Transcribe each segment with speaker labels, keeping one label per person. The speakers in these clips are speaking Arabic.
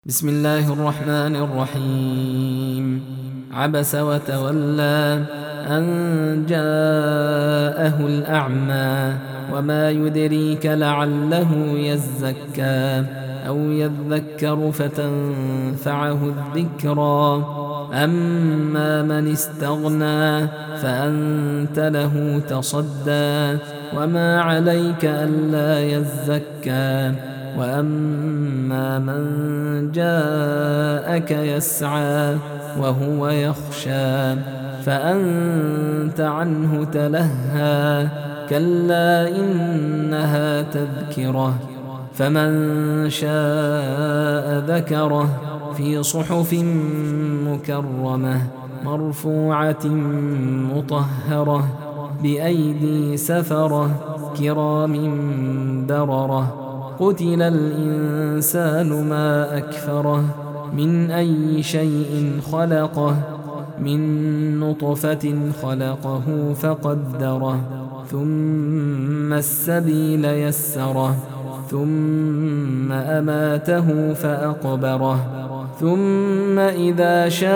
Speaker 1: بسم الله الرحمن الرحيم. عبس وتولى أن جاءه الأعمى وما يدريك لعله يزكى أو يذكر فتنفعه الذكرى. أما من استغنى فأنت له تصدى وما عليك ألا يزكى. وأما من جاءك يسعى وهو يخشى فأنت عنه تلهى. كلا إنها تذكرة فمن شاء ذكره في صحف مكرمة مرفوعة مطهرة بأيدي سفرة كرام بررة. قتل الإنسان ما أكفره من أي شيء خلقه من نطفة خلقه فقدره ثم السبيل يسره ثم أماته فأقبره ثم إذا شاء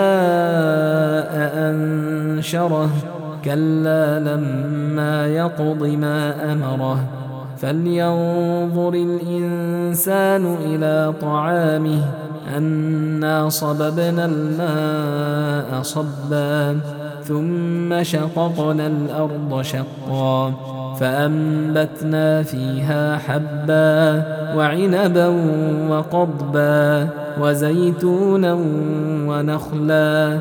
Speaker 1: أنشره. كلا لما يقض ما أمره. فلينظر الإنسان إلى طعامه أنا صببنا الماء صبا ثم شققنا الأرض شقا فأنبتنا فيها حبا وعنبا وقضبا وزيتونا ونخلا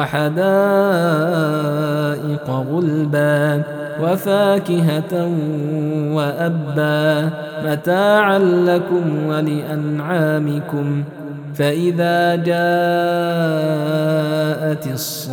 Speaker 1: وحدائق غلبا وفاكهة وأبا متاعا لكم ولأنعامكم. فإذا جاءت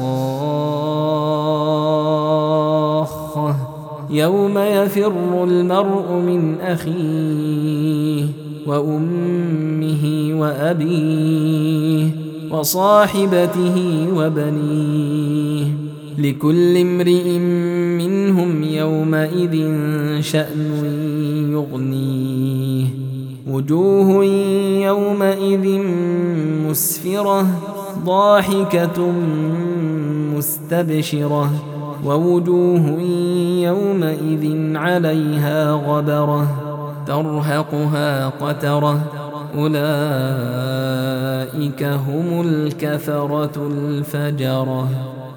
Speaker 1: الصاخة يوم يفر المرء من أخيه وأمه وأبيه وصاحبته وبنيه لكل امرئ منهم يومئذ شأن يغنيه. وجوه يومئذ مسفرة ضاحكة مستبشرة ووجوه يومئذ عليها غبرة ترهقها قترة. أولئك هم الكفرة الفجرة.